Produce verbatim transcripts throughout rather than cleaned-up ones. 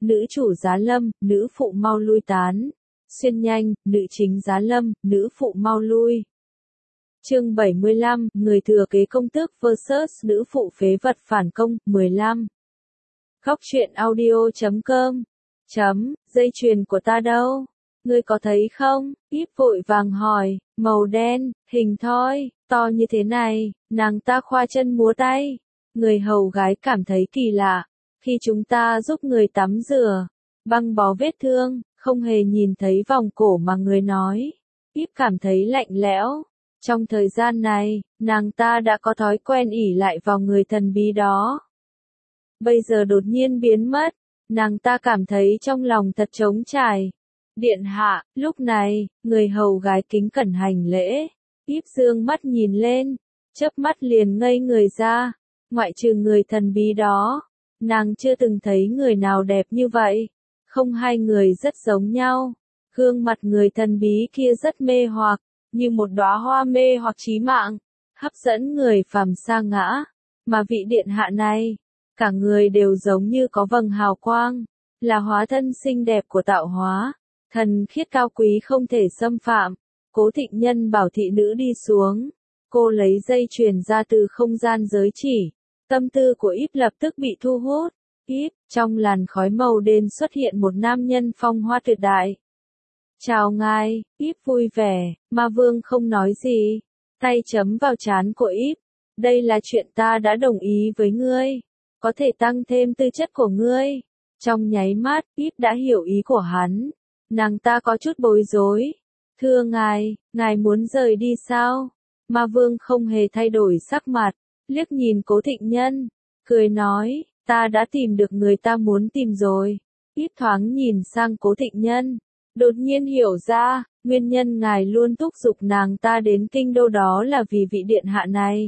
nữ chủ giá lâm, nữ phụ mau lui tán. Xuyên nhanh, nữ chính giá lâm, nữ phụ mau lui. Chương bảy mươi lăm, người thừa kế công tước versus nữ phụ phế vật phản công, mười lăm. Khóc chuyện audio chấm com. Chấm, dây chuyền của ta đâu? Ngươi có thấy không? Íp vội vàng hỏi, màu đen, hình thoi, to như thế này, nàng ta khoa chân múa tay. Người hầu gái cảm thấy kỳ lạ, khi chúng ta giúp người tắm rửa, băng bó vết thương, không hề nhìn thấy vòng cổ mà người nói. Íp cảm thấy lạnh lẽo. Trong thời gian này, nàng ta đã có thói quen ỷ lại vào người thần bí đó. Bây giờ đột nhiên biến mất, nàng ta cảm thấy trong lòng thật trống trải. Điện hạ, lúc này, người hầu gái kính cẩn hành lễ. Íp dương mắt nhìn lên, chớp mắt liền ngây người ra. Ngoại trừ người thần bí đó, nàng chưa từng thấy người nào đẹp như vậy. Không, hai người rất giống nhau. Gương mặt người thần bí kia rất mê hoặc, như một đóa hoa mê hoặc chí mạng, hấp dẫn người phàm sa ngã. Mà vị điện hạ này, cả người đều giống như có vầng hào quang, là hóa thân xinh đẹp của tạo hóa, thần khiết cao quý không thể xâm phạm. Cố Thịnh Nhân bảo thị nữ đi xuống, cô lấy dây chuyền ra từ không gian giới chỉ, tâm tư của Íp lập tức bị thu hút. Íp, trong làn khói màu đen xuất hiện một nam nhân phong hoa tuyệt đại. Chào ngài, Íp vui vẻ, Ma Vương không nói gì, tay chấm vào trán của Íp. Đây là chuyện ta đã đồng ý với ngươi, có thể tăng thêm tư chất của ngươi. Trong nháy mắt, Íp đã hiểu ý của hắn, nàng ta có chút bối rối. Thưa ngài, ngài muốn rời đi sao? Ma Vương không hề thay đổi sắc mặt, liếc nhìn Cố Thịnh Nhân, cười nói, ta đã tìm được người ta muốn tìm rồi. Íp thoáng nhìn sang Cố Thịnh Nhân, đột nhiên hiểu ra, nguyên nhân ngài luôn thúc giục nàng ta đến kinh đô đó là vì vị điện hạ này.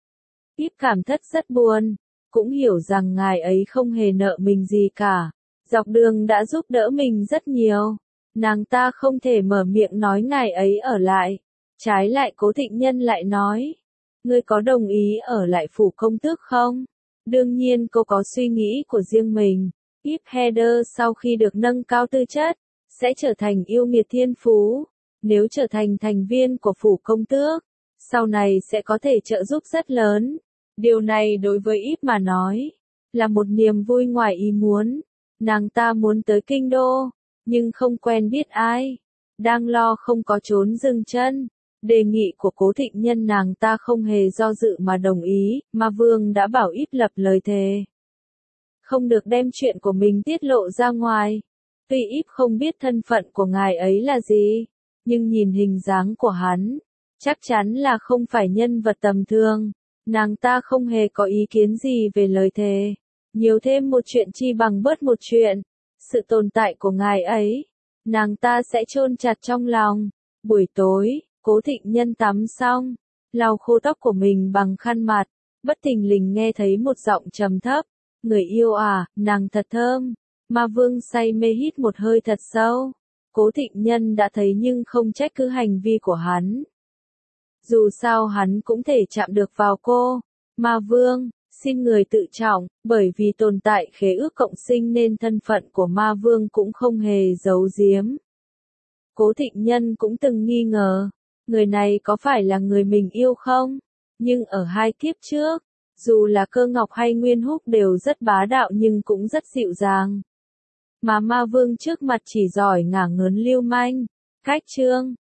Íp cảm thất rất buồn, cũng hiểu rằng ngài ấy không hề nợ mình gì cả, dọc đường đã giúp đỡ mình rất nhiều. Nàng ta không thể mở miệng nói ngài ấy ở lại, trái lại Cố Thịnh Nhân lại nói, ngươi có đồng ý ở lại phủ công tước không? Đương nhiên cô có suy nghĩ của riêng mình. Íp Heather sau khi được nâng cao tư chất, sẽ trở thành yêu nghiệt thiên phú. Nếu trở thành thành viên của phủ công tước, sau này sẽ có thể trợ giúp rất lớn. Điều này đối với Íp mà nói, là một niềm vui ngoài ý muốn. Nàng ta muốn tới kinh đô, nhưng không quen biết ai. Đang lo không có trốn dừng chân. Đề nghị của Cố Thịnh Nhân nàng ta không hề do dự mà đồng ý, Ma Vương đã bảo Íp lập lời thề. Không được đem chuyện của mình tiết lộ ra ngoài. Tuy Íp không biết thân phận của ngài ấy là gì, nhưng nhìn hình dáng của hắn, chắc chắn là không phải nhân vật tầm thường. Nàng ta không hề có ý kiến gì về lời thề. Nhiều thêm một chuyện chi bằng bớt một chuyện. Sự tồn tại của ngài ấy, nàng ta sẽ chôn chặt trong lòng. Buổi tối, Cố Thịnh Nhân tắm xong, lau khô tóc của mình bằng khăn mặt, bất thình lình nghe thấy một giọng trầm thấp, người yêu à, nàng thật thơm. Ma Vương say mê hít một hơi thật sâu. Cố Thịnh Nhân đã thấy nhưng không trách cứ hành vi của hắn. Dù sao hắn cũng thể chạm được vào cô. Ma Vương, xin người tự trọng, bởi vì tồn tại khế ước cộng sinh nên thân phận của Ma Vương cũng không hề giấu giếm. Cố Thịnh Nhân cũng từng nghi ngờ, người này có phải là người mình yêu không? Nhưng ở hai kiếp trước, dù là Cơ Ngọc hay Nguyên Húc đều rất bá đạo nhưng cũng rất dịu dàng. Mà Ma Vương trước mặt chỉ giỏi ngả ngớn lưu manh. Cách chương